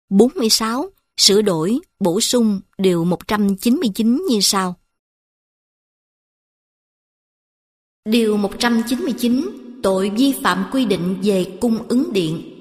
46. Sửa đổi, bổ sung điều 199 như sau. Điều 199. Tội vi phạm quy định về cung ứng điện.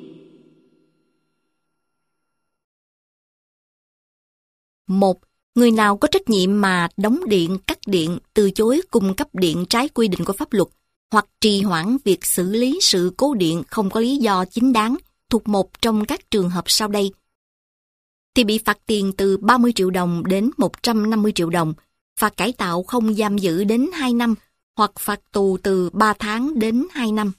1. Người nào có trách nhiệm mà đóng điện, cắt điện, từ chối cung cấp điện trái quy định của pháp luật, hoặc trì hoãn việc xử lý sự cố điện không có lý do chính đáng, thuộc một trong các trường hợp sau đây, thì bị phạt tiền từ 30 triệu đồng đến 150 triệu đồng, phạt cải tạo không giam giữ đến 2 năm, hoặc phạt tù từ 3 tháng đến 2 năm.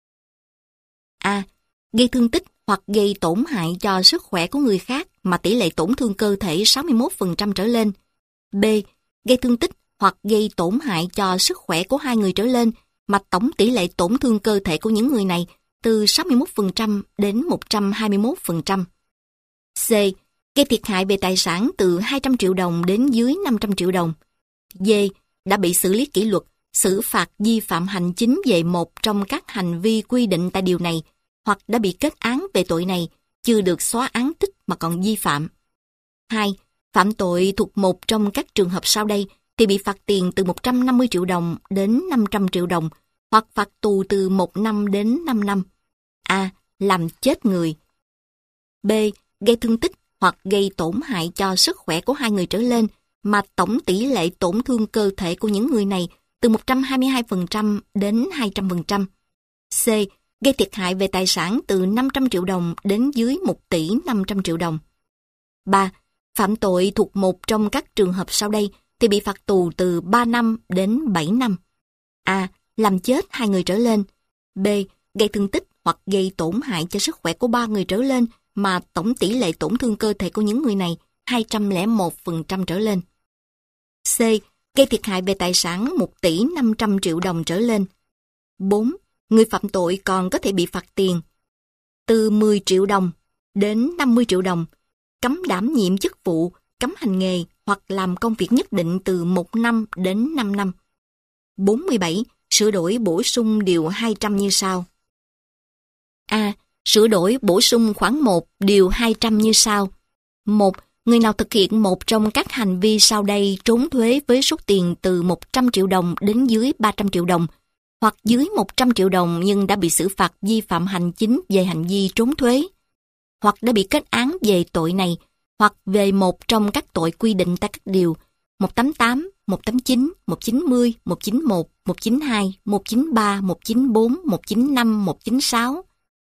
A. Gây thương tích hoặc gây tổn hại cho sức khỏe của người khác mà tỷ lệ tổn thương cơ thể 61% trở lên. B. Gây thương tích hoặc gây tổn hại cho sức khỏe của 2 người trở lên mà tổng tỷ lệ tổn thương cơ thể của những người này từ 61% đến 121%. C. Gây thiệt hại về tài sản từ 200 triệu đồng đến dưới 500 triệu đồng. D. Đã bị xử lý kỷ luật, xử phạt vi phạm hành chính về một trong các hành vi quy định tại điều này, hoặc đã bị kết án về tội này, chưa được xóa án tích mà còn vi phạm. 2. Phạm tội thuộc một trong các trường hợp sau đây thì bị phạt tiền từ 150 triệu đồng đến 500 triệu đồng, hoặc phạt tù từ 1 năm đến 5 năm. A. Làm chết người. B. Gây thương tích hoặc gây tổn hại cho sức khỏe của 2 người trở lên mà tổng tỷ lệ tổn thương cơ thể của những người này từ 122% đến 200%. C. Gây thiệt hại về tài sản từ 500 triệu đồng đến dưới 1 tỷ 500 triệu đồng. 3. Phạm tội thuộc một trong các trường hợp sau đây thì bị phạt tù từ 3 năm đến 7 năm. A. Làm chết 2 người trở lên. B. Gây thương tích hoặc gây tổn hại cho sức khỏe của 3 người trở lên mà tổng tỷ lệ tổn thương cơ thể của những người này 201% trở lên. C. Gây thiệt hại về tài sản 1 tỷ 500 triệu đồng trở lên. 4. Người phạm tội còn có thể bị phạt tiền từ 10 triệu đồng đến 50 triệu đồng, cấm đảm nhiệm chức vụ, cấm hành nghề hoặc làm công việc nhất định từ 1 năm đến 5 năm. 47. Sửa đổi bổ sung điều 200 như sau. A. Sửa đổi bổ sung khoản 1 điều 200 như sau. 1. Người nào thực hiện một trong các hành vi sau đây trốn thuế với số tiền từ 100 triệu đồng đến dưới 300 triệu đồng, hoặc dưới 100 triệu đồng nhưng đã bị xử phạt vi phạm hành chính về hành vi trốn thuế, hoặc đã bị kết án về tội này, hoặc về một trong các tội quy định tại các điều 188, 189, 190, 191, 192, 193, 194, 195, 196,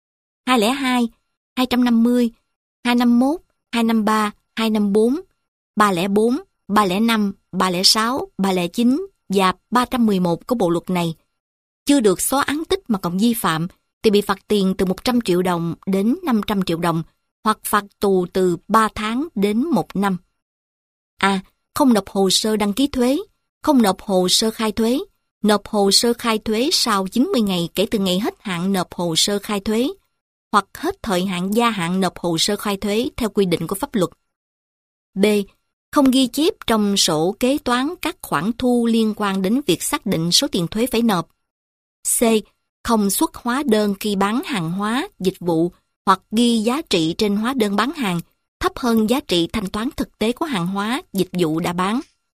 202, 250, 251, 253, 254, 304, 305, 306, 309 và 311 của bộ luật này, chưa được xóa án tích mà còn vi phạm, thì bị phạt tiền từ 100 triệu đồng đến 500 triệu đồng, hoặc phạt tù từ 3 tháng đến 1 năm. A. Không nộp hồ sơ đăng ký thuế, không nộp hồ sơ khai thuế, nộp hồ sơ khai thuế sau 90 ngày kể từ ngày hết hạn nộp hồ sơ khai thuế, hoặc hết thời hạn gia hạn nộp hồ sơ khai thuế theo quy định của pháp luật. B. Không ghi chép trong sổ kế toán các khoản thu liên quan đến việc xác định số tiền thuế phải nộp. C. Không xuất hóa đơn khi bán hàng hóa, dịch vụ, hoặc ghi giá trị trên hóa đơn bán hàng thấp hơn giá trị thanh toán thực tế của hàng hóa, dịch vụ đã bán.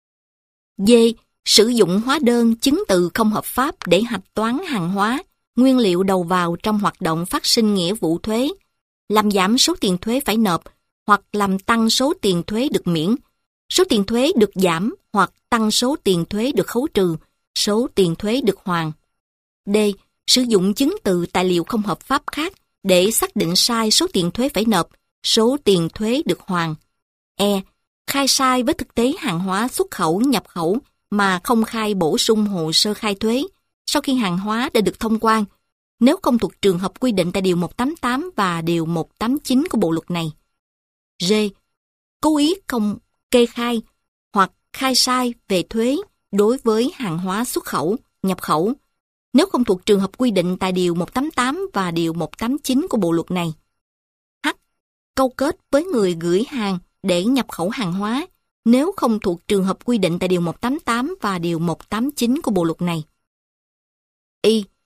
D. Sử dụng hóa đơn chứng từ không hợp pháp để hạch toán hàng hóa, nguyên liệu đầu vào trong hoạt động phát sinh nghĩa vụ thuế, làm giảm số tiền thuế phải nộp, hoặc làm tăng số tiền thuế được miễn, số tiền thuế được giảm hoặc tăng số tiền thuế được khấu trừ, số tiền thuế được hoàn. D. Sử dụng chứng từ tài liệu không hợp pháp khác để xác định sai số tiền thuế phải nộp, số tiền thuế được hoàn. E. Khai sai với thực tế hàng hóa xuất khẩu, nhập khẩu mà không khai bổ sung hồ sơ khai thuế sau khi hàng hóa đã được thông quan, nếu không thuộc trường hợp quy định tại Điều 188 và Điều 189 của bộ luật này. G. Cố ý không kê khai hoặc khai sai về thuế đối với hàng hóa xuất khẩu, nhập khẩu, nếu không thuộc trường hợp quy định tại Điều 188 và Điều 189 của bộ luật này. H. Câu kết với người gửi hàng để nhập khẩu hàng hóa, nếu không thuộc trường hợp quy định tại Điều 188 và Điều 189 của bộ luật này. Y.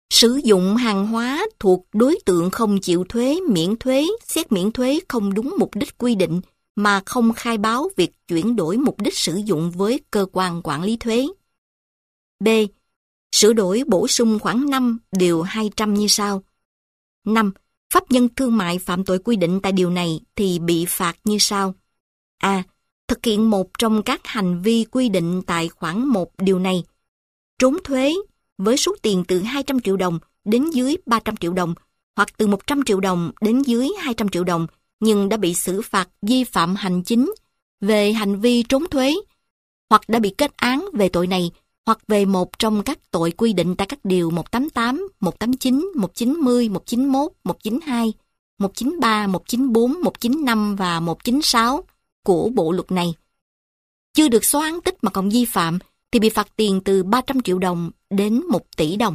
Sử dụng hàng hóa thuộc đối tượng không chịu thuế, miễn thuế, xét miễn thuế không đúng mục đích quy định mà không khai báo việc chuyển đổi mục đích sử dụng với cơ quan quản lý thuế. B. Sửa đổi bổ sung khoản 5 điều 200 như sau. 5. Pháp nhân thương mại phạm tội quy định tại điều này thì bị phạt như sau. A. Thực hiện một trong các hành vi quy định tại khoản 1 điều này. Trốn thuế với số tiền từ 200 triệu đồng đến dưới 300 triệu đồng hoặc từ 100 triệu đồng đến dưới 200 triệu đồng nhưng đã bị xử phạt vi phạm hành chính về hành vi trốn thuế hoặc đã bị kết án về tội này hoặc về một trong các tội quy định tại các điều 188, 189, 190, 191, 192, 193, 194, 195 và 196 của bộ luật này. Chưa được xóa án tích mà còn vi phạm thì bị phạt tiền từ 300 triệu đồng đến 1 tỷ đồng.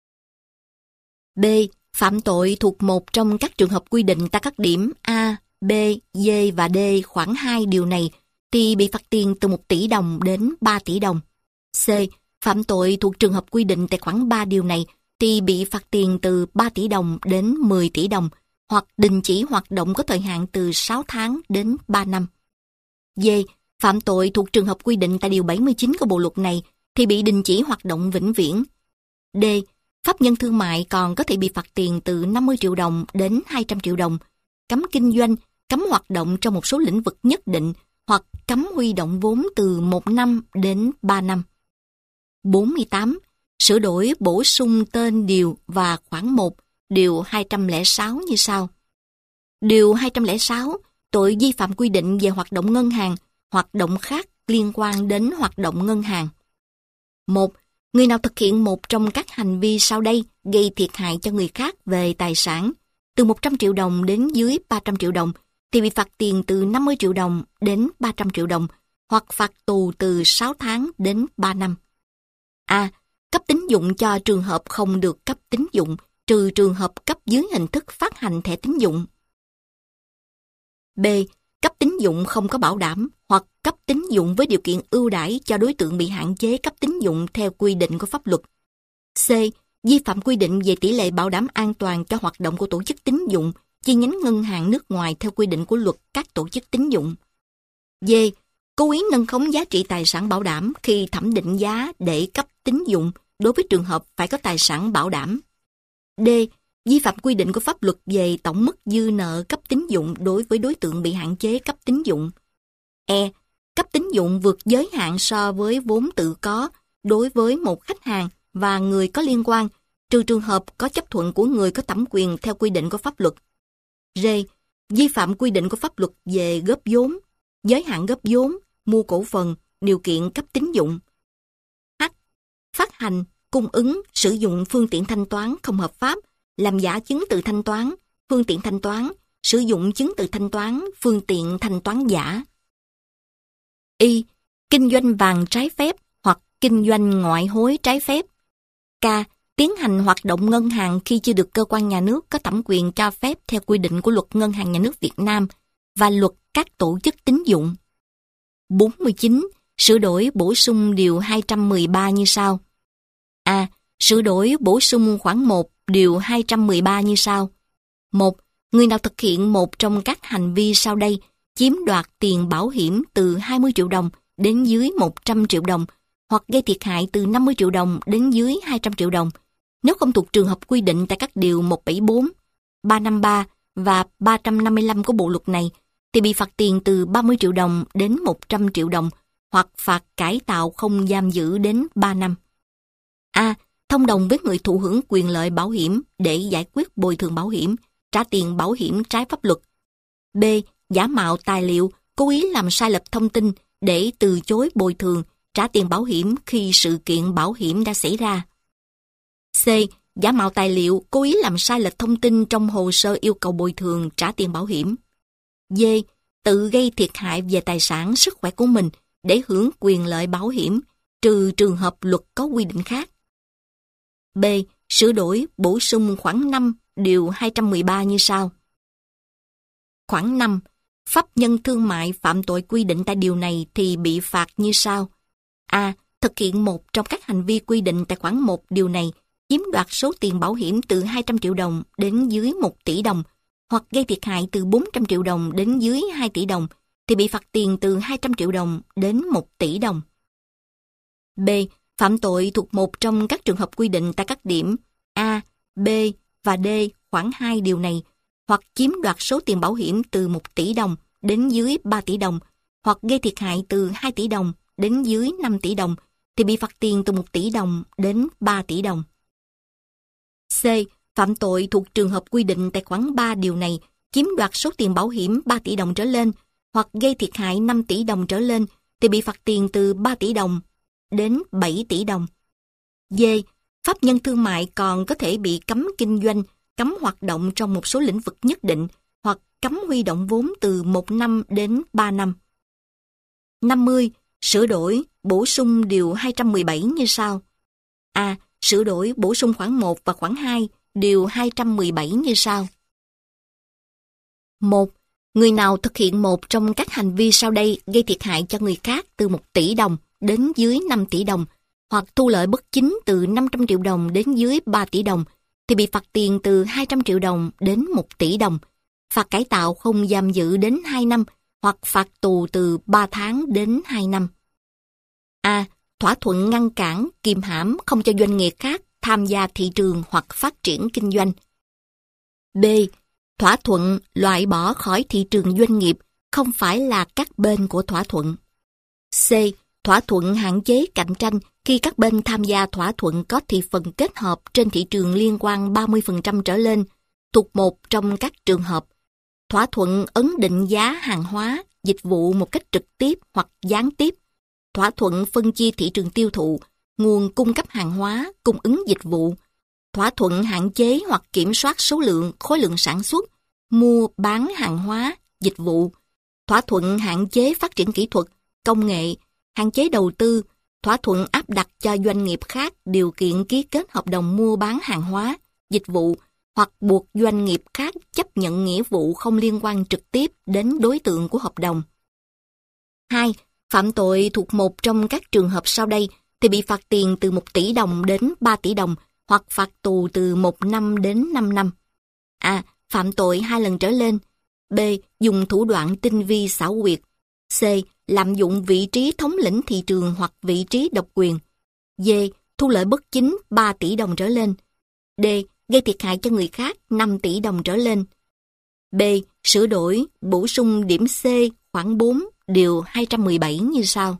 B. Phạm tội thuộc một trong các trường hợp quy định tại các điểm A, B, D và D khoản 2 điều này thì bị phạt tiền từ 1 tỷ đồng đến 3 tỷ đồng. C. Phạm tội thuộc trường hợp quy định tại khoản 3 điều này thì bị phạt tiền từ 3 tỷ đồng đến 10 tỷ đồng hoặc đình chỉ hoạt động có thời hạn từ 6 tháng đến 3 năm. D. Phạm tội thuộc trường hợp quy định tại điều 79 của bộ luật này thì bị đình chỉ hoạt động vĩnh viễn. D. Pháp nhân thương mại còn có thể bị phạt tiền từ 50 triệu đồng đến 200 triệu đồng, cấm kinh doanh, cấm hoạt động trong một số lĩnh vực nhất định hoặc cấm huy động vốn từ 1 năm đến 3 năm. 48. Sửa đổi bổ sung tên điều và khoản 1, điều 206 như sau. Điều 206, tội vi phạm quy định về hoạt động ngân hàng, hoạt động khác liên quan đến hoạt động ngân hàng. 1. Người nào thực hiện một trong các hành vi sau đây gây thiệt hại cho người khác về tài sản, từ 100 triệu đồng đến dưới 300 triệu đồng, thì bị phạt tiền từ 50 triệu đồng đến 300 triệu đồng, hoặc phạt tù từ 6 tháng đến 3 năm. A. Cấp tín dụng cho trường hợp không được cấp tín dụng, trừ trường hợp cấp dưới hình thức phát hành thẻ tín dụng. B. Cấp tín dụng không có bảo đảm hoặc cấp tín dụng với điều kiện ưu đãi cho đối tượng bị hạn chế cấp tín dụng theo quy định của pháp luật. C. Vi phạm quy định về tỷ lệ bảo đảm an toàn cho hoạt động của tổ chức tín dụng, chi nhánh ngân hàng nước ngoài theo quy định của luật các tổ chức tín dụng. D. Cố ý nâng khống giá trị tài sản bảo đảm khi thẩm định giá để cấp tín dụng đối với trường hợp phải có tài sản bảo đảm. D. Vi phạm quy định của pháp luật về tổng mức dư nợ cấp tín dụng đối với đối tượng bị hạn chế cấp tín dụng. E. Cấp tín dụng vượt giới hạn so với vốn tự có đối với một khách hàng và người có liên quan, trừ trường hợp có chấp thuận của người có thẩm quyền theo quy định của pháp luật. R. Vi phạm quy định của pháp luật về góp vốn, giới hạn góp vốn, mua cổ phần, điều kiện cấp tín dụng. H. Phát hành, cung ứng, sử dụng phương tiện thanh toán không hợp pháp, làm giả chứng từ thanh toán, phương tiện thanh toán, sử dụng chứng từ thanh toán, phương tiện thanh toán giả. Y. Kinh doanh vàng trái phép hoặc kinh doanh ngoại hối trái phép. K. Tiến hành hoạt động ngân hàng khi chưa được cơ quan nhà nước có thẩm quyền cho phép theo quy định của luật Ngân hàng Nhà nước Việt Nam và luật các tổ chức tín dụng. 49. Sửa đổi bổ sung điều 213 như sau. A. Sửa đổi bổ sung khoản 1 điều 213 như sau. 1. Người nào thực hiện một trong các hành vi sau đây chiếm đoạt tiền bảo hiểm từ 20 triệu đồng đến dưới 100 triệu đồng hoặc gây thiệt hại từ 50 triệu đồng đến dưới 200 triệu đồng, nếu không thuộc trường hợp quy định tại các điều 174, 353 và 355 của bộ luật này, thì bị phạt tiền từ 30 triệu đồng đến 100 triệu đồng hoặc phạt cải tạo không giam giữ đến 3 năm. A. Thông đồng với người thụ hưởng quyền lợi bảo hiểm để giải quyết bồi thường bảo hiểm, trả tiền bảo hiểm trái pháp luật. B. Giả mạo tài liệu, cố ý làm sai lệch thông tin để từ chối bồi thường, trả tiền bảo hiểm khi sự kiện bảo hiểm đã xảy ra. C. Giả mạo tài liệu, cố ý làm sai lệch thông tin trong hồ sơ yêu cầu bồi thường, trả tiền bảo hiểm. D. Tự gây thiệt hại về tài sản, sức khỏe của mình để hưởng quyền lợi bảo hiểm, trừ trường hợp luật có quy định khác. B. Sửa đổi, bổ sung khoản 5, điều 213 như sau. Khoản 5. Pháp nhân thương mại phạm tội quy định tại điều này thì bị phạt như sau. A. Thực hiện một trong các hành vi quy định tại khoản 1 điều này chiếm đoạt số tiền bảo hiểm từ 200 triệu đồng đến dưới 1 tỷ đồng, hoặc gây thiệt hại từ 400 triệu đồng đến dưới 2 tỷ đồng, thì bị phạt tiền từ 200 triệu đồng đến 1 tỷ đồng. B. Phạm tội thuộc một trong các trường hợp quy định tại các điểm A, B và D khoản 2 điều này, hoặc chiếm đoạt số tiền bảo hiểm từ 1 tỷ đồng đến dưới 3 tỷ đồng, hoặc gây thiệt hại từ 2 tỷ đồng đến dưới 5 tỷ đồng, thì bị phạt tiền từ 1 tỷ đồng đến 3 tỷ đồng. C. Phạm tội thuộc trường hợp quy định tại khoản 3 điều này, chiếm đoạt số tiền bảo hiểm 3 tỷ đồng trở lên, hoặc gây thiệt hại 5 tỷ đồng trở lên, thì bị phạt tiền từ 3 tỷ đồng đến 7 tỷ đồng. D. Pháp nhân thương mại còn có thể bị cấm kinh doanh, cấm hoạt động trong một số lĩnh vực nhất định, hoặc cấm huy động vốn từ 1 năm đến 3 năm. 50. Sửa đổi, bổ sung điều 217 như sau. A. Sửa đổi, bổ sung khoản 1 và khoản 2, điều 217 như sau. 1. Người nào thực hiện một trong các hành vi sau đây gây thiệt hại cho người khác từ 1 tỷ đồng đến dưới 5 tỷ đồng, hoặc thu lợi bất chính từ 500 triệu đồng đến dưới 3 tỷ đồng, thì bị phạt tiền từ 200 triệu đồng đến 1 tỷ đồng, phạt cải tạo không giam giữ đến 2 năm, hoặc phạt tù từ 3 tháng đến 2 năm. A. Thỏa thuận ngăn cản, kìm hãm không cho doanh nghiệp khác tham gia thị trường hoặc phát triển kinh doanh. B. Thỏa thuận loại bỏ khỏi thị trường doanh nghiệp không phải là các bên của thỏa thuận. C. Thỏa thuận hạn chế cạnh tranh khi các bên tham gia thỏa thuận có thị phần kết hợp trên thị trường liên quan 30% trở lên, thuộc một trong các trường hợp. Thỏa thuận ấn định giá hàng hóa, dịch vụ một cách trực tiếp hoặc gián tiếp. Thỏa thuận phân chia thị trường tiêu thụ, nguồn cung cấp hàng hóa, cung ứng dịch vụ. Thỏa thuận hạn chế hoặc kiểm soát số lượng, khối lượng sản xuất, mua, bán hàng hóa, dịch vụ. Thỏa thuận hạn chế phát triển kỹ thuật, công nghệ, hạn chế đầu tư. Thỏa thuận áp đặt cho doanh nghiệp khác điều kiện ký kết hợp đồng mua bán hàng hóa, dịch vụ, hoặc buộc doanh nghiệp khác chấp nhận nghĩa vụ không liên quan trực tiếp đến đối tượng của hợp đồng. 2. Phạm tội thuộc một trong các trường hợp sau đây thì bị phạt tiền từ 1 tỷ đồng đến 3 tỷ đồng, hoặc phạt tù từ 1 năm đến 5 năm. A. Phạm tội 2 lần trở lên. B. Dùng thủ đoạn tinh vi xảo quyệt. C. Lạm dụng vị trí thống lĩnh thị trường hoặc vị trí độc quyền. D. Thu lợi bất chính 3 tỷ đồng trở lên. D. Gây thiệt hại cho người khác 5 tỷ đồng trở lên. B. Sửa đổi, bổ sung điểm C khoản 4 điều 217 như sau.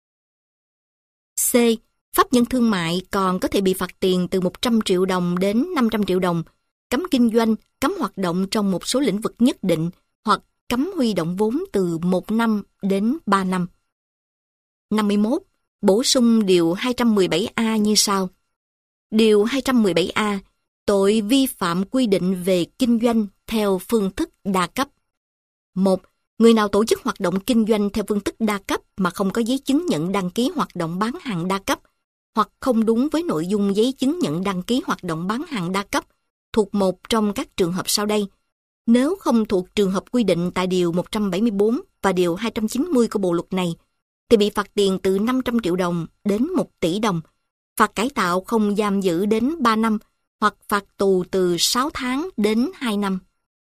C. Pháp nhân thương mại còn có thể bị phạt tiền từ 100 triệu đồng đến 500 triệu đồng, cấm kinh doanh, cấm hoạt động trong một số lĩnh vực nhất định, hoặc cấm huy động vốn từ 1 năm đến 3 năm. 51. Bổ sung điều 217A như sau. Điều 217A. Tội vi phạm quy định về kinh doanh theo phương thức đa cấp. 1. Người nào tổ chức hoạt động kinh doanh theo phương thức đa cấp mà không có giấy chứng nhận đăng ký hoạt động bán hàng đa cấp, hoặc không đúng với nội dung giấy chứng nhận đăng ký hoạt động bán hàng đa cấp, thuộc một trong các trường hợp sau đây. Nếu không thuộc trường hợp quy định tại Điều 174 và Điều 290 của Bộ Luật này, thì bị phạt tiền từ 500 triệu đồng đến 1 tỷ đồng, phạt cải tạo không giam giữ đến 3 năm, hoặc phạt tù từ 6 tháng đến 2 năm.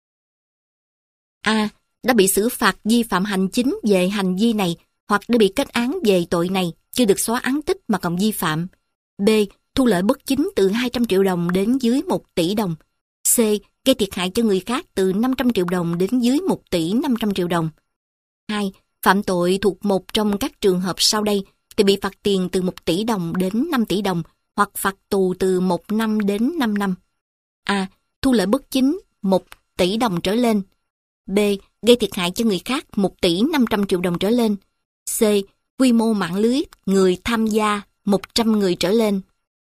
A. Đã bị xử phạt vi phạm hành chính về hành vi này, hoặc đã bị kết án về tội này, chưa được xóa án tích mà còn vi phạm. B. Thu lợi bất chính từ 200 triệu đồng đến dưới 1 tỷ đồng. C. Gây thiệt hại cho người khác từ 500 triệu đồng đến dưới 1 tỷ 500 triệu đồng. 2. Phạm tội thuộc một trong các trường hợp sau đây thì bị phạt tiền từ 1 tỷ đồng đến 5 tỷ đồng, hoặc phạt tù từ 1 năm đến 5 năm. A. Thu lợi bất chính 1 tỷ đồng trở lên. B. Gây thiệt hại cho người khác 1 tỷ 500 triệu đồng trở lên. C. Quy mô mạng lưới người tham gia 100 người trở lên.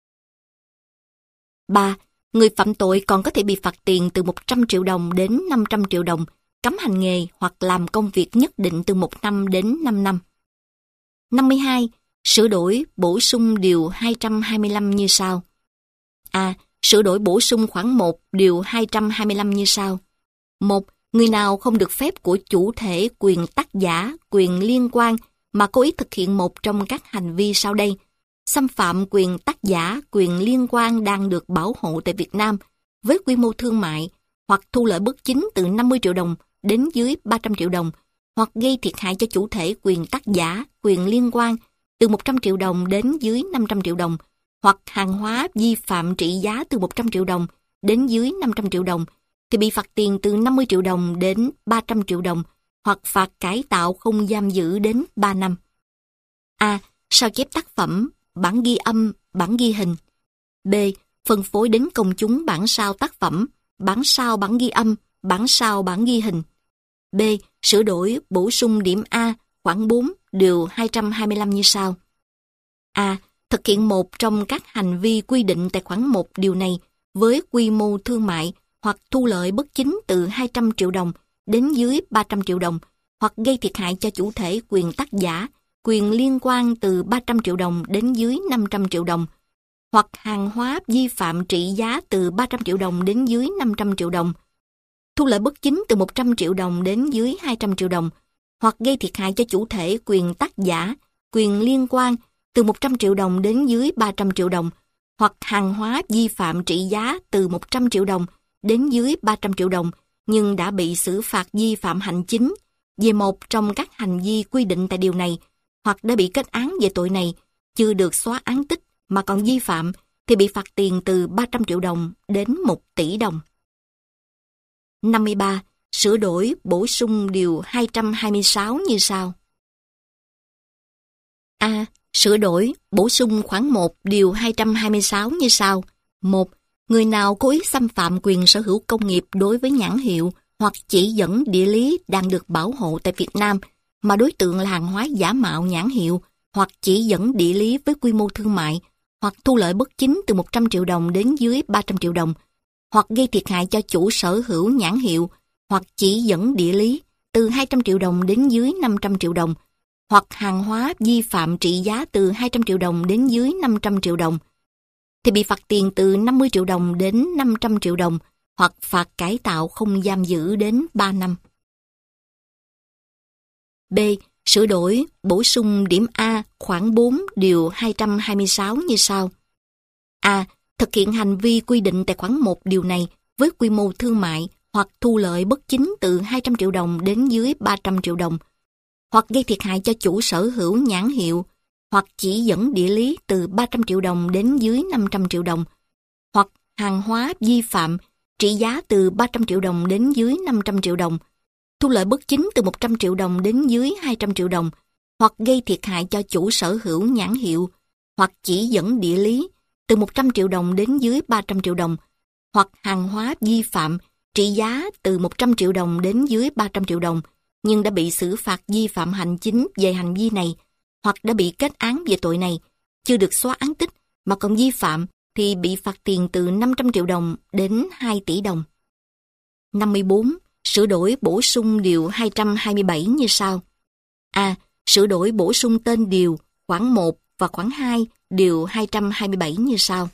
3. Người phạm tội còn có thể bị phạt tiền từ 100 triệu đồng đến 500 triệu đồng, cấm hành nghề hoặc làm công việc nhất định từ 1 năm đến 5 năm. 52. Sửa đổi, bổ sung Điều 225 như sau. A. Sửa đổi bổ sung khoản 1 Điều 225 như sau. 1. Người nào không được phép của chủ thể quyền tác giả, quyền liên quan mà cố ý thực hiện một trong các hành vi sau đây, xâm phạm quyền tác giả, quyền liên quan đang được bảo hộ tại Việt Nam với quy mô thương mại hoặc thu lợi bất chính từ 50 triệu đồng đến dưới 300 triệu đồng, hoặc gây thiệt hại cho chủ thể quyền tác giả, quyền liên quan từ 100 triệu đồng đến dưới 500 triệu đồng, hoặc hàng hóa vi phạm trị giá từ 100 triệu đồng đến dưới 500 triệu đồng, thì bị phạt tiền từ 50 triệu đồng đến 300 triệu đồng, hoặc phạt cải tạo không giam giữ đến 3 năm. A. Sao chép tác phẩm, bản ghi âm, bản ghi hình. B. Phân phối đến công chúng bản sao tác phẩm, bản sao bản ghi âm, bản sao bản ghi hình. B. Sửa đổi, bổ sung điểm A, khoản 4, điều 225 như sau. A. Thực hiện một trong các hành vi quy định tại khoản 1 điều này với quy mô thương mại hoặc thu lợi bất chính từ 200 triệu đồng đến dưới 300 triệu đồng, hoặc gây thiệt hại cho chủ thể quyền tác giả, quyền liên quan từ 300 triệu đồng đến dưới 500 triệu đồng, hoặc hàng hóa vi phạm trị giá từ 300 triệu đồng đến dưới 500 triệu đồng, thu lợi bất chính từ 100 triệu đồng đến dưới 200 triệu đồng, hoặc gây thiệt hại cho chủ thể quyền tác giả, quyền liên quan từ 100 triệu đồng đến dưới 300 triệu đồng, hoặc hàng hóa vi phạm trị giá từ 100 triệu đồng đến dưới 300 triệu đồng, nhưng đã bị xử phạt vi phạm hành chính về một trong các hành vi quy định tại điều này, hoặc đã bị kết án về tội này, chưa được xóa án tích mà còn vi phạm, thì bị phạt tiền từ 300 triệu đồng đến 1 tỷ đồng. 53. Sửa đổi, bổ sung điều 226 như sau. A. Sửa đổi, bổ sung khoản 1 điều 226 như sau. 1. Người nào cố ý xâm phạm quyền sở hữu công nghiệp đối với nhãn hiệu hoặc chỉ dẫn địa lý đang được bảo hộ tại Việt Nam, mà đối tượng là hàng hóa giả mạo nhãn hiệu hoặc chỉ dẫn địa lý với quy mô thương mại, hoặc thu lợi bất chính từ 100 triệu đồng đến dưới 300 triệu đồng, hoặc gây thiệt hại cho chủ sở hữu nhãn hiệu hoặc chỉ dẫn địa lý từ 200 triệu đồng đến dưới 500 triệu đồng, hoặc hàng hóa vi phạm trị giá từ 200 triệu đồng đến dưới 500 triệu đồng, thì bị phạt tiền từ 50 triệu đồng đến 500 triệu đồng, hoặc phạt cải tạo không giam giữ đến 3 năm. B. Sửa đổi, bổ sung điểm A, khoản 4, điều 226 như sau. A. Thực hiện hành vi quy định tại khoản 1 điều này với quy mô thương mại hoặc thu lợi bất chính từ 200 triệu đồng đến dưới 300 triệu đồng, hoặc gây thiệt hại cho chủ sở hữu nhãn hiệu hoặc chỉ dẫn địa lý từ 300 triệu đồng đến dưới 500 triệu đồng, hoặc hàng hóa vi phạm trị giá từ 300 triệu đồng đến dưới 500 triệu đồng, thu lợi bất chính từ 100 triệu đồng đến dưới 200 triệu đồng, hoặc gây thiệt hại cho chủ sở hữu nhãn hiệu hoặc chỉ dẫn địa lý từ 100 triệu đồng đến dưới 300 triệu đồng, hoặc hàng hóa vi phạm trị giá từ 100 triệu đồng đến dưới 300 triệu đồng, nhưng đã bị xử phạt vi phạm hành chính về hành vi này, hoặc đã bị kết án về tội này, chưa được xóa án tích mà còn vi phạm, thì bị phạt tiền từ 500 triệu đồng đến 2 tỷ đồng. 54. Sửa đổi bổ sung điều 227 như sau. A. Sửa đổi bổ sung tên điều, khoản 1 và khoản 2, điều 227 như sau.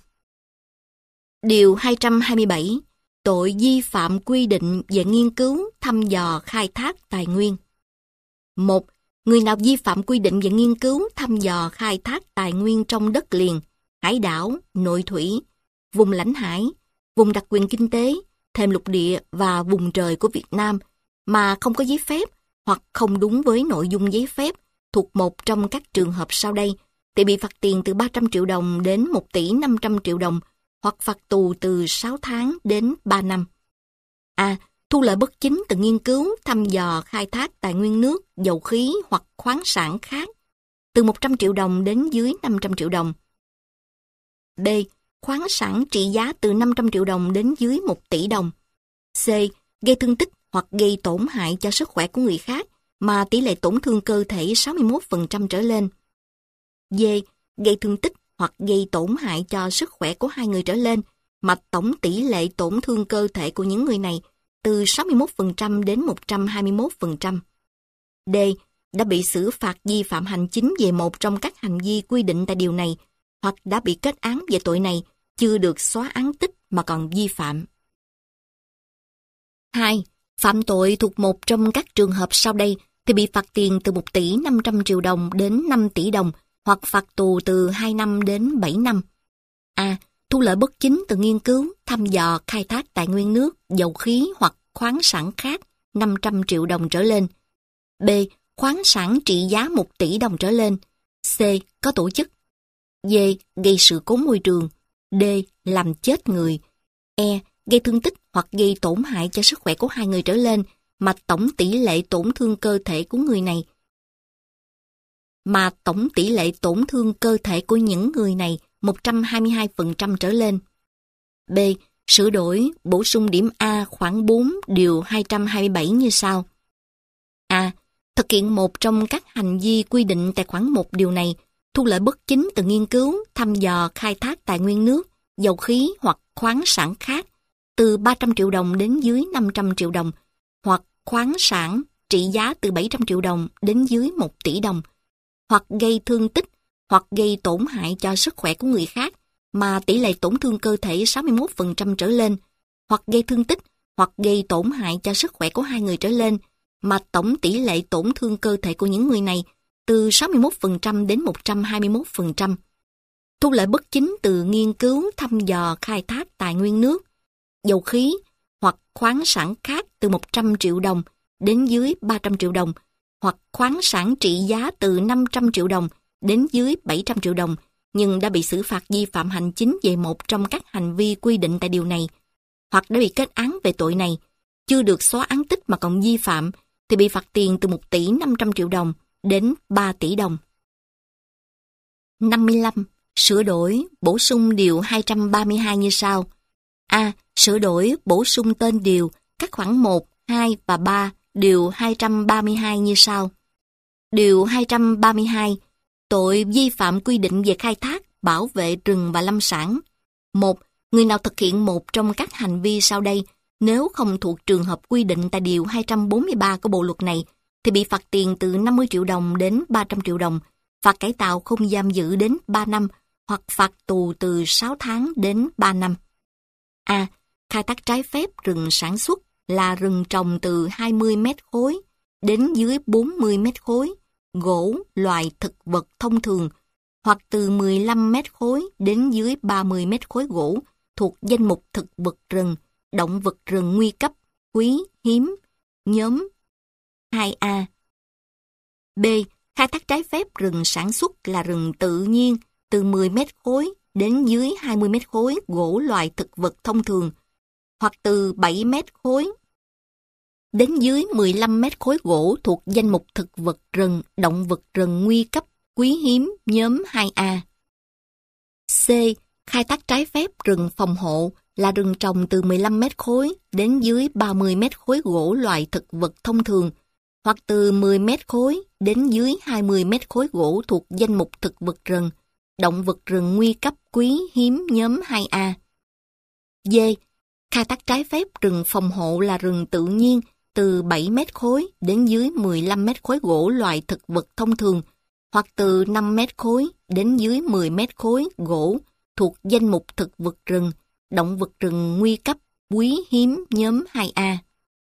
Điều 227. Tội vi phạm quy định về nghiên cứu, thăm dò, khai thác tài nguyên. 1. Người nào vi phạm quy định về nghiên cứu, thăm dò, khai thác tài nguyên trong đất liền, hải đảo, nội thủy, vùng lãnh hải, vùng đặc quyền kinh tế, thềm lục địa và vùng trời của Việt Nam mà không có giấy phép hoặc không đúng với nội dung giấy phép thuộc một trong các trường hợp sau đây, thì bị phạt tiền từ 300 triệu đồng đến 1 tỷ 500 triệu đồng, hoặc phạt tù từ 6 tháng đến 3 năm. A. Thu lợi bất chính từ nghiên cứu, thăm dò, khai thác tài nguyên nước, dầu khí hoặc khoáng sản khác, từ 100 triệu đồng đến dưới 500 triệu đồng. B. Khoáng sản trị giá từ 500 triệu đồng đến dưới 1 tỷ đồng. C. Gây thương tích hoặc gây tổn hại cho sức khỏe của người khác mà tỷ lệ tổn thương cơ thể 61% trở lên. D. Gây thương tích hoặc gây tổn hại cho sức khỏe của 2 người trở lên mà tổng tỷ lệ tổn thương cơ thể của những người này từ 61% đến 121%. D. Đã bị xử phạt vi phạm hành chính về một trong các hành vi quy định tại điều này, hoặc đã bị kết án về tội này, chưa được xóa án tích mà còn vi phạm. 2. Phạm tội thuộc một trong các trường hợp sau đây thì bị phạt tiền từ 1 tỷ 500 triệu đồng đến 5 tỷ đồng, hoặc phạt tù từ 2 năm đến 7 năm. A. Thu lợi bất chính từ nghiên cứu, thăm dò, khai thác tài nguyên nước, dầu khí hoặc khoáng sản khác 500 triệu đồng trở lên. B. Khoáng sản trị giá 1 tỷ đồng trở lên. C. Có tổ chức. D. Gây sự cố môi trường. D. Làm chết người. E. Gây thương tích hoặc gây tổn hại cho sức khỏe của 2 người trở lên mà tổng tỷ lệ tổn thương cơ thể của những người này 122% trở lên. B. Sửa đổi, bổ sung điểm A khoảng 4 điều 227 như sau. A. Thực hiện một trong các hành vi quy định tại khoản 1 điều này, thu lợi bất chính từ nghiên cứu, thăm dò, khai thác tài nguyên nước, dầu khí hoặc khoáng sản khác từ 300 triệu đồng đến dưới 500 triệu đồng, hoặc khoáng sản trị giá từ 700 triệu đồng đến dưới 1 tỷ đồng, hoặc gây thương tích hoặc gây tổn hại cho sức khỏe của người khác mà tỷ lệ tổn thương cơ thể 61% trở lên, hoặc gây thương tích hoặc gây tổn hại cho sức khỏe của 2 người trở lên mà tổng tỷ lệ tổn thương cơ thể của những người này từ 61% đến 121%. Thu lợi bất chính từ nghiên cứu, thăm dò, khai thác tài nguyên nước, dầu khí hoặc khoáng sản khác từ 100 triệu đồng đến dưới 300 triệu đồng, hoặc khoáng sản trị giá từ 500 triệu đồng đến dưới 700 triệu đồng, nhưng đã bị xử phạt vi phạm hành chính về một trong các hành vi quy định tại điều này, hoặc đã bị kết án về tội này, chưa được xóa án tích mà còn vi phạm, thì bị phạt tiền từ 1 tỷ 500 triệu đồng đến 3 tỷ đồng. 55. Sửa đổi, bổ sung điều 232 như sau. A. Sửa đổi, bổ sung tên điều, các khoản 1, 2 và 3, điều 232 như sau. Điều 232. Tội vi phạm quy định về khai thác, bảo vệ rừng và lâm sản. 1. Người nào thực hiện một trong các hành vi sau đây, nếu không thuộc trường hợp quy định tại điều 243 của bộ luật này, thì bị phạt tiền từ 50 triệu đồng đến 300 triệu đồng, phạt cải tạo không giam giữ đến 3 năm, hoặc phạt tù từ 6 tháng đến 3 năm. A. Khai thác trái phép rừng sản xuất là rừng trồng từ 20 mét khối đến dưới 40 mét khối, gỗ, loài thực vật thông thường, hoặc từ 15 mét khối đến dưới 30 mét khối gỗ thuộc danh mục thực vật rừng, động vật rừng nguy cấp, quý, hiếm, nhóm 2A. B. Khai thác trái phép rừng sản xuất là rừng tự nhiên từ 10 mét khối đến dưới 20 mét khối gỗ loài thực vật thông thường, hoặc từ 7 mét khối đến dưới 15 mét khối gỗ thuộc danh mục thực vật rừng, động vật rừng nguy cấp, quý hiếm, nhóm 2A. C. Khai thác trái phép rừng phòng hộ là rừng trồng từ 15 mét khối đến dưới 30 mét khối gỗ loài thực vật thông thường, hoặc từ 10 mét khối đến dưới 20 mét khối gỗ thuộc danh mục thực vật rừng, động vật rừng nguy cấp, quý hiếm, nhóm 2A. D. Khai thác trái phép rừng phòng hộ là rừng tự nhiên từ 7 mét khối đến dưới 15 mét khối gỗ loài thực vật thông thường, hoặc từ 5 mét khối đến dưới 10 mét khối gỗ thuộc danh mục thực vật rừng, động vật rừng nguy cấp, quý hiếm, nhóm 2A.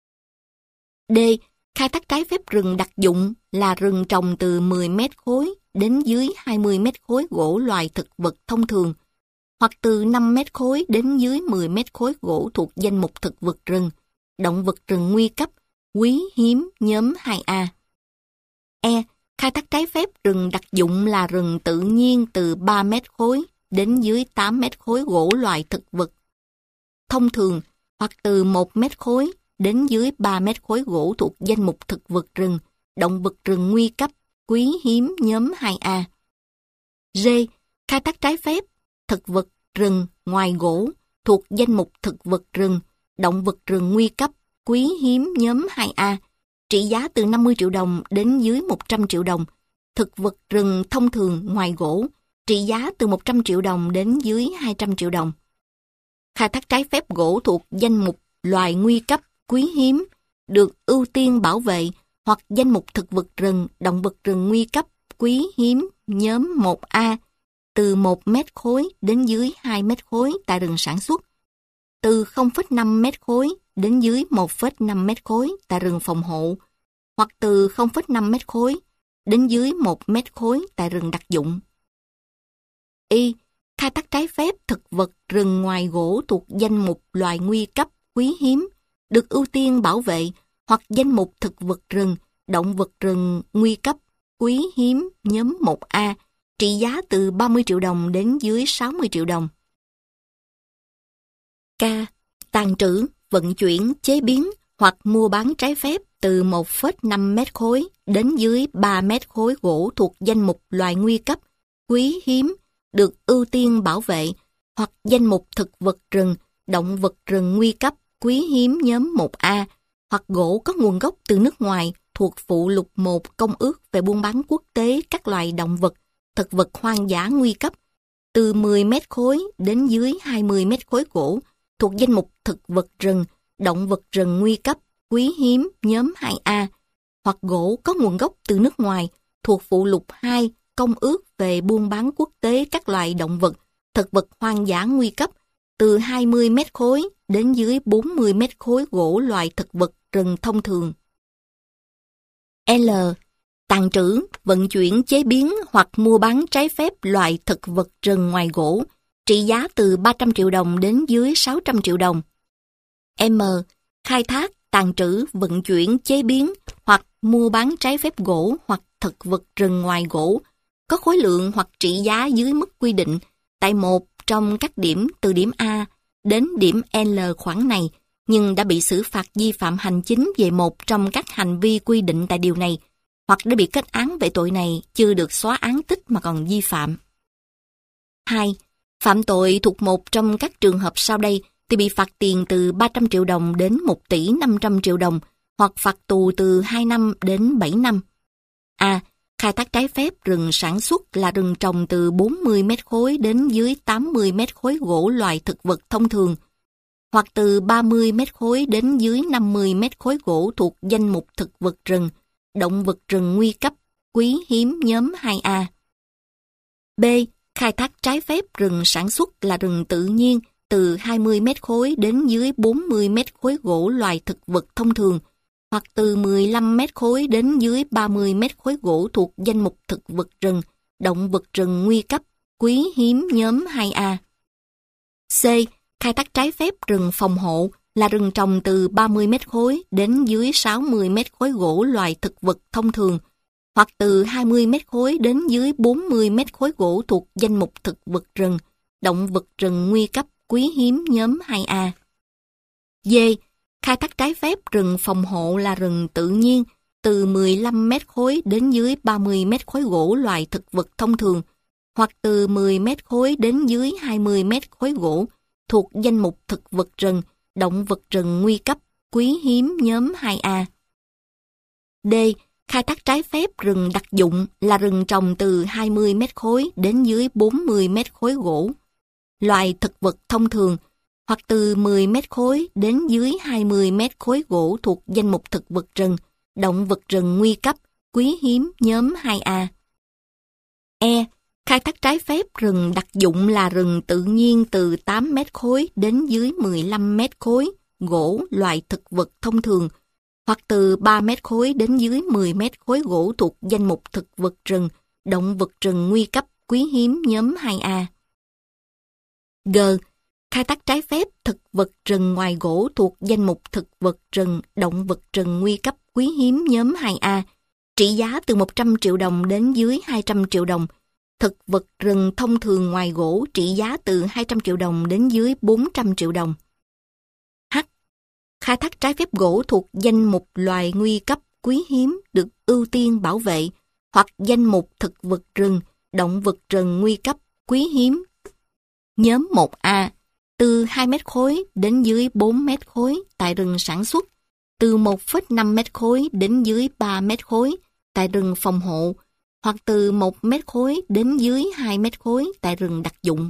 D. Khai thác trái phép rừng đặc dụng là rừng trồng từ 10 mét khối đến dưới 20 mét khối gỗ loài thực vật thông thường, hoặc từ 5 mét khối đến dưới 10 mét khối gỗ thuộc danh mục thực vật rừng, động vật rừng nguy cấp, quý hiếm, nhóm 2A. E. Khai thác trái phép rừng đặc dụng là rừng tự nhiên từ 3 mét khối đến dưới 8 mét khối gỗ loài thực vật thông thường, hoặc từ 1 mét khối đến dưới 3 mét khối gỗ thuộc danh mục thực vật rừng, động vật rừng nguy cấp, quý hiếm, nhóm 2A. D. Khai thác trái phép thực vật rừng ngoài gỗ thuộc danh mục thực vật rừng, động vật rừng nguy cấp, quý hiếm, nhóm 2A, trị giá từ 50 triệu đồng đến dưới 100 triệu đồng. Thực vật rừng thông thường ngoài gỗ, trị giá từ 100 triệu đồng đến dưới 200 triệu đồng. Khai thác trái phép gỗ thuộc danh mục loài nguy cấp, quý hiếm, được ưu tiên bảo vệ, hoặc danh mục thực vật rừng, động vật rừng nguy cấp, quý hiếm, nhóm 1A, từ 1 mét khối đến dưới 2 mét khối tại rừng sản xuất, từ 0,5 mét khối đến dưới 1,5 mét khối tại rừng phòng hộ, hoặc từ 0,5 mét khối đến dưới 1 mét khối tại rừng đặc dụng. Y. Khai thác trái phép thực vật rừng ngoài gỗ thuộc danh mục loài nguy cấp, quý hiếm, được ưu tiên bảo vệ, hoặc danh mục thực vật rừng, động vật rừng nguy cấp, quý hiếm nhóm 1A, trị giá từ 30 triệu đồng đến dưới 60 triệu đồng. K. Tàng trữ, vận chuyển, chế biến hoặc mua bán trái phép từ 1,5 mét khối đến dưới 3 mét khối gỗ thuộc danh mục loài nguy cấp, quý hiếm, được ưu tiên bảo vệ, hoặc danh mục thực vật rừng, động vật rừng nguy cấp, quý hiếm nhóm 1A, hoặc gỗ có nguồn gốc từ nước ngoài thuộc phụ lục 1 Công ước về buôn bán quốc tế các loài động vật, thực vật hoang dã nguy cấp, từ 10 mét khối đến dưới 20 mét khối gỗ thuộc danh mục thực vật rừng, động vật rừng nguy cấp, quý hiếm nhóm 2A, hoặc gỗ có nguồn gốc từ nước ngoài thuộc phụ lục 2 Công ước về buôn bán quốc tế các loài động vật, thực vật hoang dã nguy cấp, từ 20 mét khối đến dưới 40 mét khối gỗ loài thực vật rừng thông thường. L. Tàng trữ, vận chuyển, chế biến hoặc mua bán trái phép loài thực vật rừng ngoài gỗ, trị giá từ 300 triệu đồng đến dưới 600 triệu đồng. M. Khai thác, tàng trữ, vận chuyển, chế biến hoặc mua bán trái phép gỗ hoặc thực vật rừng ngoài gỗ, có khối lượng hoặc trị giá dưới mức quy định tại một trong các điểm từ điểm A đến điểm L khoản này, nhưng đã bị xử phạt vi phạm hành chính về một trong các hành vi quy định tại điều này, hoặc đã bị kết án về tội này chưa được xóa án tích mà còn vi phạm. 2. Phạm tội thuộc một trong các trường hợp sau đây thì bị phạt tiền từ 300 triệu đồng đến 1 tỷ 500 triệu đồng, hoặc phạt tù từ 2 năm đến 7 năm. A. Khai thác trái phép rừng sản xuất là rừng trồng từ 40 mét khối đến dưới 80 mét khối gỗ loài thực vật thông thường, hoặc từ 30 mét khối đến dưới 50 mét khối gỗ thuộc danh mục thực vật rừng, động vật rừng nguy cấp, quý hiếm nhóm 2A. B. Khai thác trái phép rừng sản xuất là rừng tự nhiên từ 20 mét khối đến dưới 40 mét khối gỗ loài thực vật thông thường, hoặc từ 15 mét khối đến dưới 30 mét khối gỗ thuộc danh mục thực vật rừng, động vật rừng nguy cấp, quý hiếm nhóm 2A. C. Khai thác trái phép rừng phòng hộ là rừng trồng từ 30 mét khối đến dưới 60 mét khối gỗ loài thực vật thông thường, hoặc từ 20 mét khối đến dưới 40 mét khối gỗ thuộc danh mục thực vật rừng, động vật rừng nguy cấp, quý hiếm nhóm 2A. D. Khai thác trái phép rừng phòng hộ là rừng tự nhiên từ 15 mét khối đến dưới 30 mét khối gỗ loài thực vật thông thường, hoặc từ 10 mét khối đến dưới 20 mét khối gỗ thuộc danh mục thực vật rừng, động vật rừng nguy cấp, quý hiếm nhóm 2A. D. Khai thác trái phép rừng đặc dụng là rừng trồng từ 20 mét khối đến dưới 40 mét khối gỗ loài thực vật thông thường, hoặc từ 10 mét khối đến dưới 20 mét khối gỗ thuộc danh mục thực vật rừng, động vật rừng nguy cấp, quý hiếm nhóm 2A. E. Khai thác trái phép rừng đặc dụng là rừng tự nhiên từ 8 mét khối đến dưới 15 mét khối gỗ loài thực vật thông thường, hoặc từ 3 mét khối đến dưới 10 mét khối gỗ thuộc danh mục thực vật rừng, động vật rừng nguy cấp, quý hiếm nhóm 2A. G. Khai thác trái phép thực vật rừng ngoài gỗ thuộc danh mục thực vật rừng, động vật rừng nguy cấp, quý hiếm nhóm 2A, trị giá từ 100 triệu đồng đến dưới 200 triệu đồng. Thực vật rừng thông thường ngoài gỗ trị giá từ 200 triệu đồng đến dưới 400 triệu đồng. H. Khai thác trái phép gỗ thuộc danh mục loài nguy cấp, quý hiếm được ưu tiên bảo vệ, hoặc danh mục thực vật rừng, động vật rừng nguy cấp, quý hiếm. Nhóm 1A, từ 2 mét khối đến dưới 4 mét khối tại rừng sản xuất, từ 1,5 mét khối đến dưới 3 mét khối tại rừng phòng hộ, hoặc từ 1 mét khối đến dưới 2 mét khối tại rừng đặc dụng.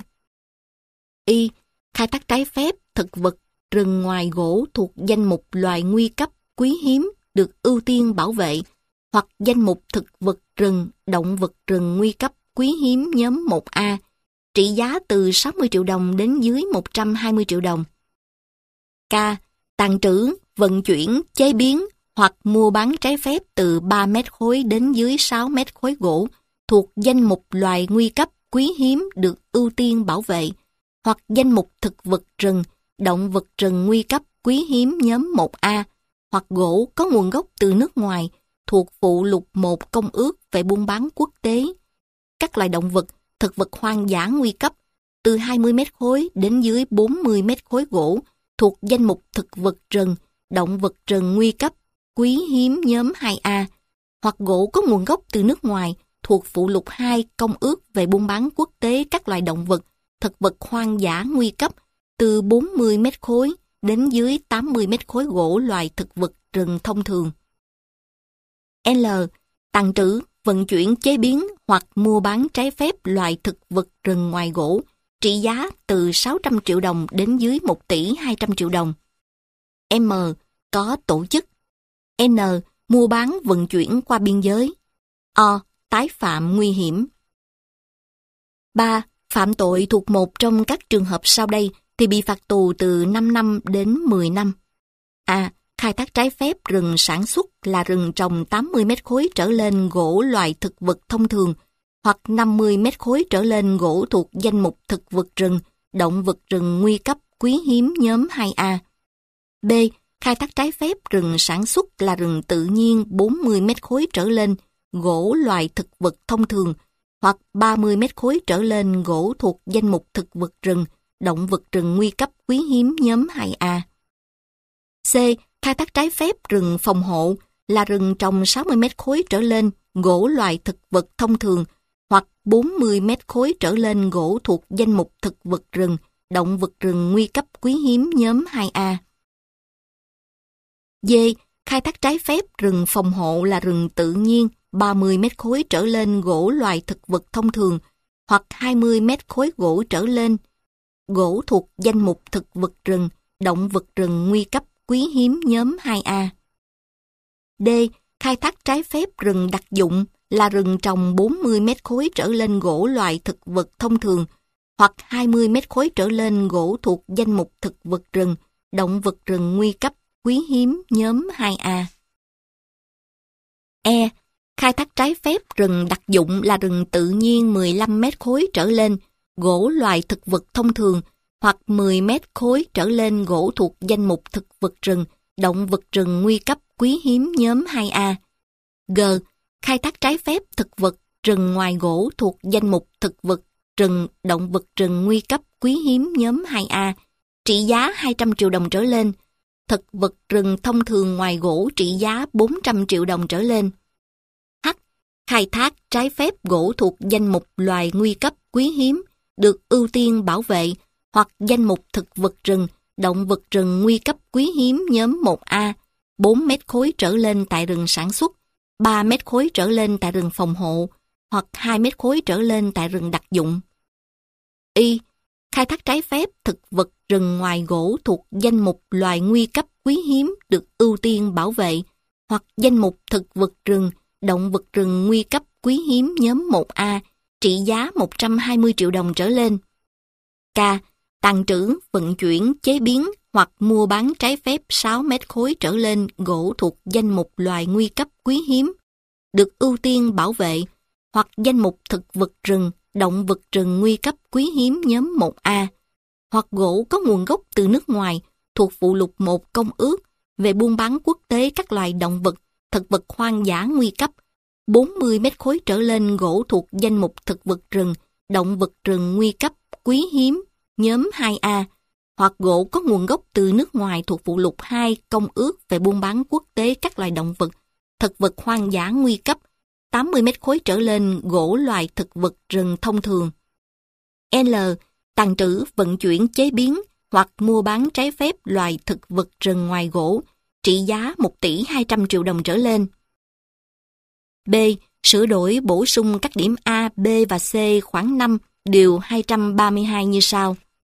Y. Khai thác trái phép thực vật rừng ngoài gỗ thuộc danh mục loài nguy cấp, quý hiếm được ưu tiên bảo vệ, hoặc danh mục thực vật rừng, động vật rừng nguy cấp, quý hiếm nhóm 1A, trị giá từ 60 triệu đồng đến dưới 120 triệu đồng. K. Tàng trữ, vận chuyển, chế biến hoặc mua bán trái phép từ 3 mét khối đến dưới 6 mét khối gỗ thuộc danh mục loài nguy cấp, quý hiếm được ưu tiên bảo vệ, hoặc danh mục thực vật rừng, động vật rừng nguy cấp quý hiếm nhóm 1A, hoặc gỗ có nguồn gốc từ nước ngoài thuộc phụ lục 1 Công ước về buôn bán quốc tế. Các loài động vật, thực vật hoang dã nguy cấp từ 20 mét khối đến dưới 40 mét khối gỗ thuộc danh mục thực vật rừng, động vật rừng nguy cấp quý hiếm nhóm 2A, hoặc gỗ có nguồn gốc từ nước ngoài thuộc phụ lục 2 Công ước về buôn bán quốc tế các loài động vật, thực vật hoang dã nguy cấp từ 40 mét khối đến dưới 80 mét khối gỗ loài thực vật rừng thông thường. L. Tàng trữ, vận chuyển, chế biến hoặc mua bán trái phép loài thực vật rừng ngoài gỗ, trị giá từ 600 triệu đồng đến dưới 1 tỷ 200 triệu đồng. M. Có tổ chức. N. Mua bán, vận chuyển qua biên giới. O. Tái phạm nguy hiểm. 3. Phạm tội thuộc một trong các trường hợp sau đây thì bị phạt tù từ 5 năm đến 10 năm. A. Khai thác trái phép rừng sản xuất là rừng trồng 80 mét khối trở lên gỗ loài thực vật thông thường, hoặc 50 mét khối trở lên gỗ thuộc danh mục thực vật rừng, động vật rừng nguy cấp quý hiếm nhóm 2A. B. Khai thác trái phép rừng sản xuất là rừng tự nhiên 40 mét khối trở lên gỗ loài thực vật thông thường, hoặc 30 mét khối trở lên gỗ thuộc danh mục thực vật rừng, động vật rừng nguy cấp quý hiếm nhóm 2A. C. Khai thác trái phép rừng phòng hộ là rừng trồng 60 mét khối trở lên gỗ loài thực vật thông thường, hoặc 40 mét khối trở lên gỗ thuộc danh mục thực vật rừng, động vật rừng nguy cấp quý hiếm nhóm 2A. D. Khai thác trái phép rừng phòng hộ là rừng tự nhiên 30 mét khối trở lên gỗ loài thực vật thông thường, hoặc 20 mét khối gỗ trở lên gỗ thuộc danh mục thực vật rừng, động vật rừng nguy cấp quý hiếm nhóm 2A. D. Khai thác trái phép rừng đặc dụng là rừng trồng 40 mét khối trở lên gỗ loài thực vật thông thường, hoặc 20 mét khối trở lên gỗ thuộc danh mục thực vật rừng, động vật rừng nguy cấp quý hiếm nhóm 2A. E. Khai thác trái phép rừng đặc dụng là rừng tự nhiên 15 mét khối trở lên gỗ loài thực vật thông thường, hoặc 10 mét khối trở lên gỗ thuộc danh mục thực vật rừng, động vật rừng nguy cấp quý hiếm nhóm 2A. G. Khai thác trái phép thực vật rừng ngoài gỗ thuộc danh mục thực vật rừng, động vật rừng nguy cấp quý hiếm nhóm 2A, trị giá 200 triệu đồng trở lên. Thực vật rừng thông thường ngoài gỗ trị giá 400 triệu đồng trở lên. H. Khai thác trái phép gỗ thuộc danh mục loài nguy cấp quý hiếm, được ưu tiên bảo vệ, hoặc danh mục thực vật rừng, động vật rừng nguy cấp quý hiếm nhóm 1A, 4 mét khối trở lên tại rừng sản xuất, 3 mét khối trở lên tại rừng phòng hộ, hoặc 2 mét khối trở lên tại rừng đặc dụng. Y. Khai thác trái phép thực vật rừng ngoài gỗ thuộc danh mục loài nguy cấp quý hiếm được ưu tiên bảo vệ, hoặc danh mục thực vật rừng, động vật rừng nguy cấp quý hiếm nhóm 1A, trị giá 120 triệu đồng trở lên. K. Tàng trữ, vận chuyển, chế biến hoặc mua bán trái phép 6 mét khối trở lên gỗ thuộc danh mục loài nguy cấp quý hiếm, được ưu tiên bảo vệ, hoặc danh mục thực vật rừng, động vật rừng nguy cấp quý hiếm nhóm 1A, hoặc gỗ có nguồn gốc từ nước ngoài thuộc phụ lục 1 Công ước về buôn bán quốc tế các loài động vật, thực vật hoang dã nguy cấp, 40 mét khối trở lên gỗ thuộc danh mục thực vật rừng, động vật rừng nguy cấp quý hiếm nhóm 2A, hoặc gỗ có nguồn gốc từ nước ngoài thuộc phụ lục 2 Công ước về buôn bán quốc tế các loài động vật, thực vật hoang dã nguy cấp, 80 mét khối trở lên gỗ loài thực vật rừng thông thường. L. Tàng trữ, vận chuyển, chế biến hoặc mua bán trái phép loài thực vật rừng ngoài gỗ, trị giá 1 tỷ 200 triệu đồng trở lên. B. Sửa đổi bổ sung các điểm A, B và C khoản 5 điều 232 như sau.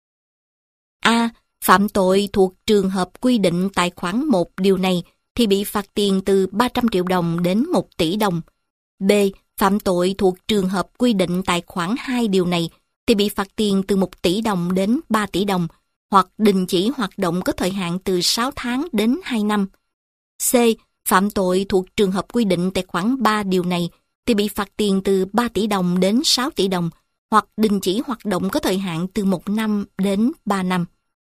A. Phạm tội thuộc trường hợp quy định tại khoản 1 điều này thì bị phạt tiền từ 300 triệu đồng đến 1 tỷ đồng. B. Phạm tội thuộc trường hợp quy định tại khoản 2 điều này thì bị phạt tiền từ 1 tỷ đồng đến 3 tỷ đồng, hoặc đình chỉ hoạt động có thời hạn từ 6 tháng đến 2 năm. C. Phạm tội thuộc trường hợp quy định tại khoản 3 điều này thì bị phạt tiền từ 3 tỷ đồng đến 6 tỷ đồng, hoặc đình chỉ hoạt động có thời hạn từ 1 năm đến 3 năm.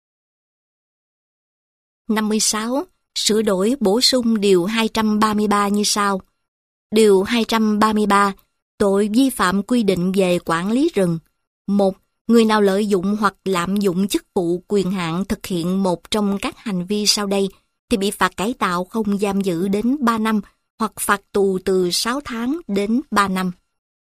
56. Sửa đổi bổ sung Điều 233 như sau. Điều 233. Tội vi phạm quy định về quản lý rừng. 1. Người nào lợi dụng hoặc lạm dụng chức vụ quyền hạn thực hiện một trong các hành vi sau đây thì bị phạt cải tạo không giam giữ đến 3 năm hoặc phạt tù từ 6 tháng đến 3 năm.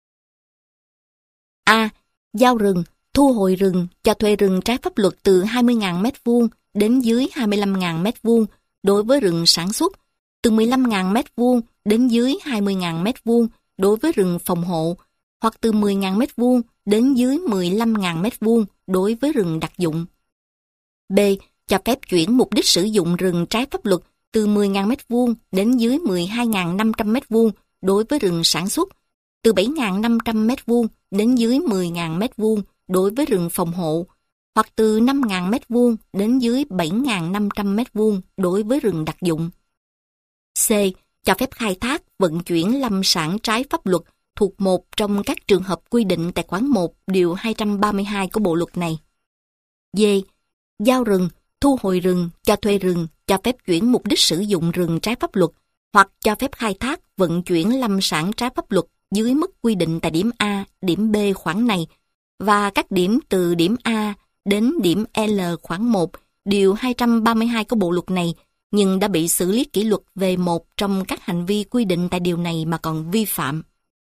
A. Giao rừng, thu hồi rừng, cho thuê rừng trái pháp luật từ 20.000 m² đến dưới 25.000 m² đối với rừng sản xuất, từ 15.000 m² đến dưới 20.000 m² đối với rừng phòng hộ, hoặc từ 10.000 m² đến dưới 15.000 m² đối với rừng đặc dụng. B. Cho phép chuyển mục đích sử dụng rừng trái pháp luật từ 10.000 m² đến dưới 12.500 m² đối với rừng sản xuất, từ 7.500 m² đến dưới 10.000 m² đối với rừng phòng hộ, hoặc từ 5.000 m² đến dưới 7.500 m² đối với rừng đặc dụng. C. Cho phép khai thác, vận chuyển lâm sản trái pháp luật thuộc một trong các trường hợp quy định tại khoản 1 Điều 232 của Bộ luật này. D. Giao rừng, thu hồi rừng, cho thuê rừng, cho phép chuyển mục đích sử dụng rừng trái pháp luật, hoặc cho phép khai thác, vận chuyển lâm sản trái pháp luật dưới mức quy định tại điểm A, điểm B khoản này, và các điểm từ điểm A đến điểm L khoản 1 Điều 232 của Bộ luật này, nhưng đã bị xử lý kỷ luật về một trong các hành vi quy định tại điều này mà còn vi phạm.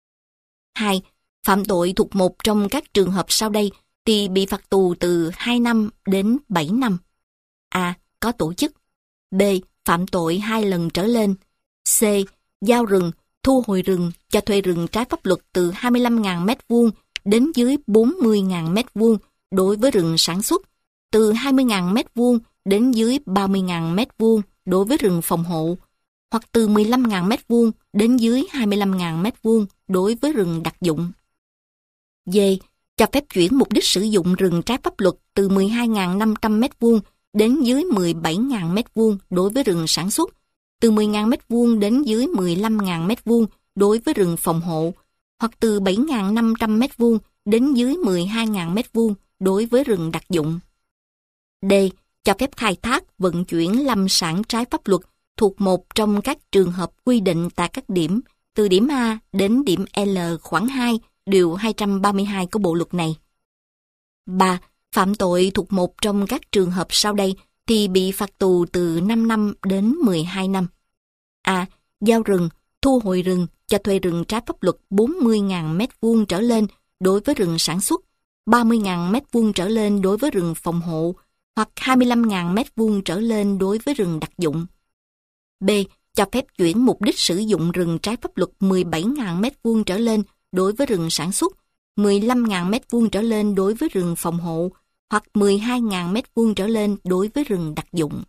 2. Phạm tội thuộc một trong các trường hợp sau đây thì bị phạt tù từ 2 năm đến 7 năm. A. Có tổ chức. B. Phạm tội 2 lần trở lên. C. Giao rừng, thu hồi rừng, cho thuê rừng trái pháp luật từ 25.000 m² đến dưới 40.000 m² đối với rừng sản xuất, từ 20.000 m² đến dưới 30.000 m² đối với rừng phòng hộ, hoặc từ 15.000 m² đến dưới 25.000 m² đối với rừng đặc dụng. D. Cho phép chuyển mục đích sử dụng rừng trái pháp luật từ 12.500 m² đến dưới 17.000 m² đối với rừng sản xuất, từ 10.000 m² đến dưới 15.000 m² đối với rừng phòng hộ, hoặc từ 7.500 m² đến dưới 12.000 m² đối với rừng đặc dụng. D. Cho phép khai thác, vận chuyển lâm sản trái pháp luật thuộc một trong các trường hợp quy định tại các điểm từ điểm A đến điểm L khoản 2 Điều 232 của Bộ luật này. 3. Phạm tội thuộc một trong các trường hợp sau đây thì bị phạt tù từ 5 năm đến 12 năm. A. Giao rừng, thu hồi rừng, cho thuê rừng trái pháp luật 40.000 m² trở lên đối với rừng sản xuất, 30.000 m² trở lên đối với rừng phòng hộ, hoặc 25.000 m² trở lên đối với rừng đặc dụng. B. Cho phép chuyển mục đích sử dụng rừng trái pháp luật 17.000 m² trở lên đối với rừng sản xuất, 15.000 m² trở lên đối với rừng phòng hộ, hoặc 12.000 m² trở lên đối với rừng đặc dụng.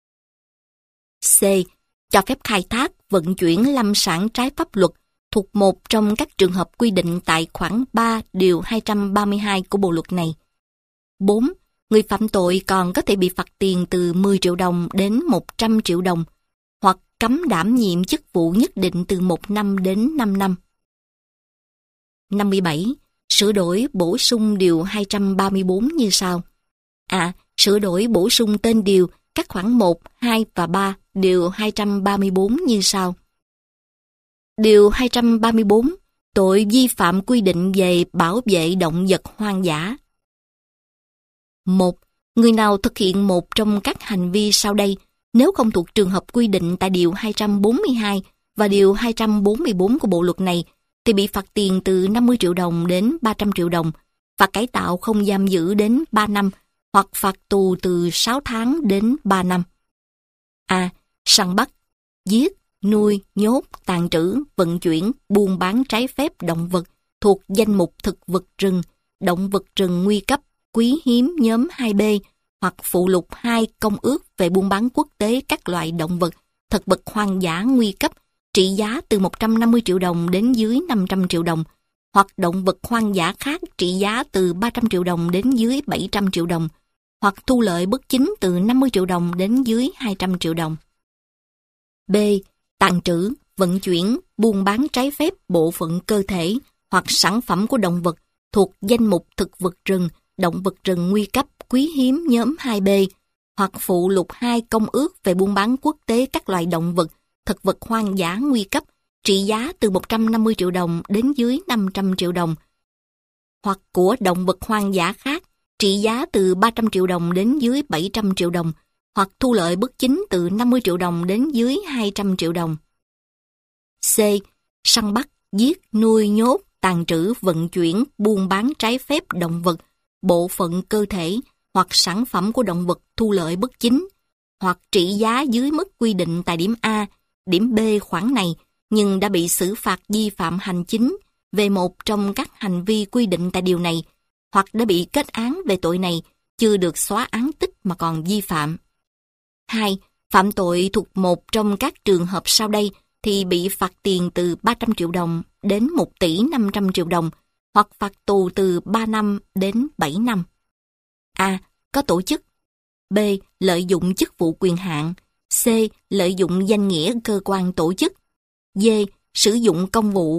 C. Cho phép khai thác, vận chuyển lâm sản trái pháp luật thuộc một trong các trường hợp quy định tại khoản 3 Điều 232 của Bộ luật này. 4. Người phạm tội còn có thể bị phạt tiền từ 10 triệu đồng đến 100 triệu đồng, hoặc cấm đảm nhiệm chức vụ nhất định từ 1 năm đến 5 năm. 57. Sửa đổi bổ sung Điều 234 như sau. A. Sửa đổi bổ sung tên điều các khoản 1, 2 và 3 Điều 234 như sau. Điều 234. Tội vi phạm quy định về bảo vệ động vật hoang dã. 1. Người nào thực hiện một trong các hành vi sau đây nếu không thuộc trường hợp quy định tại Điều 242 và Điều 244 của Bộ luật này thì bị phạt tiền từ 50 triệu đồng đến 300 triệu đồng, phạt cải tạo không giam giữ đến 3 năm, hoặc phạt tù từ 6 tháng đến 3 năm. A. Săn bắt, giết, nuôi, nhốt, tàng trữ, vận chuyển, buôn bán trái phép động vật thuộc danh mục thực vật rừng, động vật rừng nguy cấp, quý hiếm nhóm 2B hoặc phụ lục 2 Công ước về buôn bán quốc tế các loại động vật, thực vật hoang dã nguy cấp, trị giá từ 150 triệu đồng đến dưới 500 triệu đồng, hoặc động vật hoang dã khác trị giá từ 300 triệu đồng đến dưới 700 triệu đồng, hoặc thu lợi bất chính từ 50 triệu đồng đến dưới 200 triệu đồng. B. Tàng trữ, vận chuyển, buôn bán trái phép bộ phận cơ thể hoặc sản phẩm của động vật thuộc danh mục thực vật rừng, động vật rừng nguy cấp, quý hiếm nhóm 2B, hoặc phụ lục 2 Công ước về buôn bán quốc tế các loài động vật, thực vật hoang dã nguy cấp, trị giá từ 150 triệu đồng đến dưới 500 triệu đồng, hoặc của động vật hoang dã khác, trị giá từ 300 triệu đồng đến dưới 700 triệu đồng, hoặc thu lợi bất chính từ 50 triệu đồng đến dưới 200 triệu đồng. C. Săn bắt, giết, nuôi nhốt, tàng trữ, vận chuyển, buôn bán trái phép động vật, bộ phận cơ thể hoặc sản phẩm của động vật thu lợi bất chính, hoặc trị giá dưới mức quy định tại điểm A, điểm B khoản này, nhưng đã bị xử phạt vi phạm hành chính về một trong các hành vi quy định tại điều này, hoặc đã bị kết án về tội này, chưa được xóa án tích mà còn vi phạm. 2. Phạm tội thuộc một trong các trường hợp sau đây thì bị phạt tiền từ 300 triệu đồng đến 1 tỷ 500 triệu đồng, hoặc phạt tù từ 3 năm đến 7 năm. A. Có tổ chức. B. Lợi dụng chức vụ quyền hạn. C. Lợi dụng danh nghĩa cơ quan tổ chức. D. Sử dụng công vụ.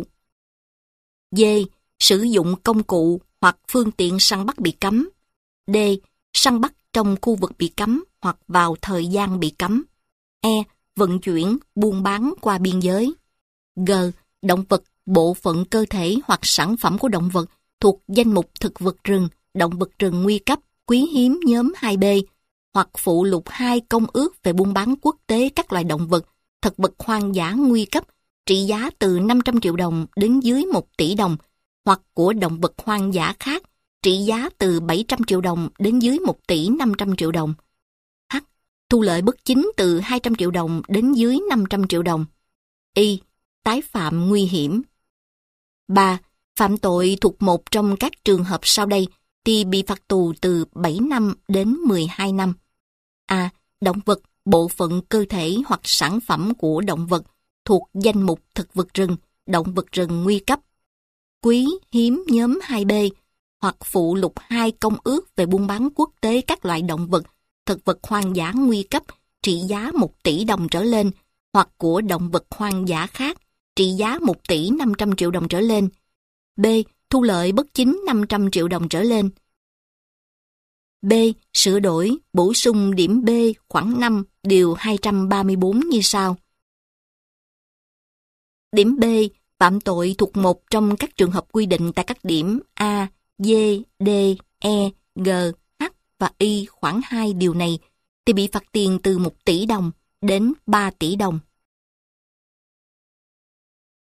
D. Sử dụng công cụ hoặc phương tiện săn bắt bị cấm. D. Săn bắt trong khu vực bị cấm hoặc vào thời gian bị cấm. E. Vận chuyển, buôn bán qua biên giới. G. Động vật, bộ phận cơ thể hoặc sản phẩm của động vật thuộc danh mục thực vật rừng, động vật rừng nguy cấp, quý hiếm nhóm 2B, hoặc phụ lục 2 Công ước về buôn bán quốc tế các loài động vật, thực vật hoang dã nguy cấp, trị giá từ 500 triệu đồng đến dưới 1 tỷ đồng, hoặc của động vật hoang dã khác, trị giá từ 700 triệu đồng đến dưới 1 tỷ 500 triệu đồng. H. Thu lợi bất chính từ 200 triệu đồng đến dưới 500 triệu đồng. Y. Tái phạm nguy hiểm. 3. Phạm tội thuộc một trong các trường hợp sau đây thì bị phạt tù từ 7 năm đến 12 năm. A. Động vật, bộ phận cơ thể hoặc sản phẩm của động vật thuộc danh mục thực vật rừng, động vật rừng nguy cấp, quý hiếm nhóm 2B, hoặc phụ lục 2 Công ước về buôn bán quốc tế các loại động vật, thực vật hoang dã nguy cấp, trị giá 1 tỷ đồng trở lên, hoặc của động vật hoang dã khác, trị giá 1 tỷ 500 triệu đồng trở lên. B. Thu lợi bất chính 500 triệu đồng trở lên. B. Sửa đổi, bổ sung điểm B khoản 5 điều 234 như sau. Điểm B. Phạm tội thuộc một trong các trường hợp quy định tại các điểm A, D, D, E, G, H và Y khoản 2 điều này thì bị phạt tiền từ 1 tỷ đồng đến 3 tỷ đồng.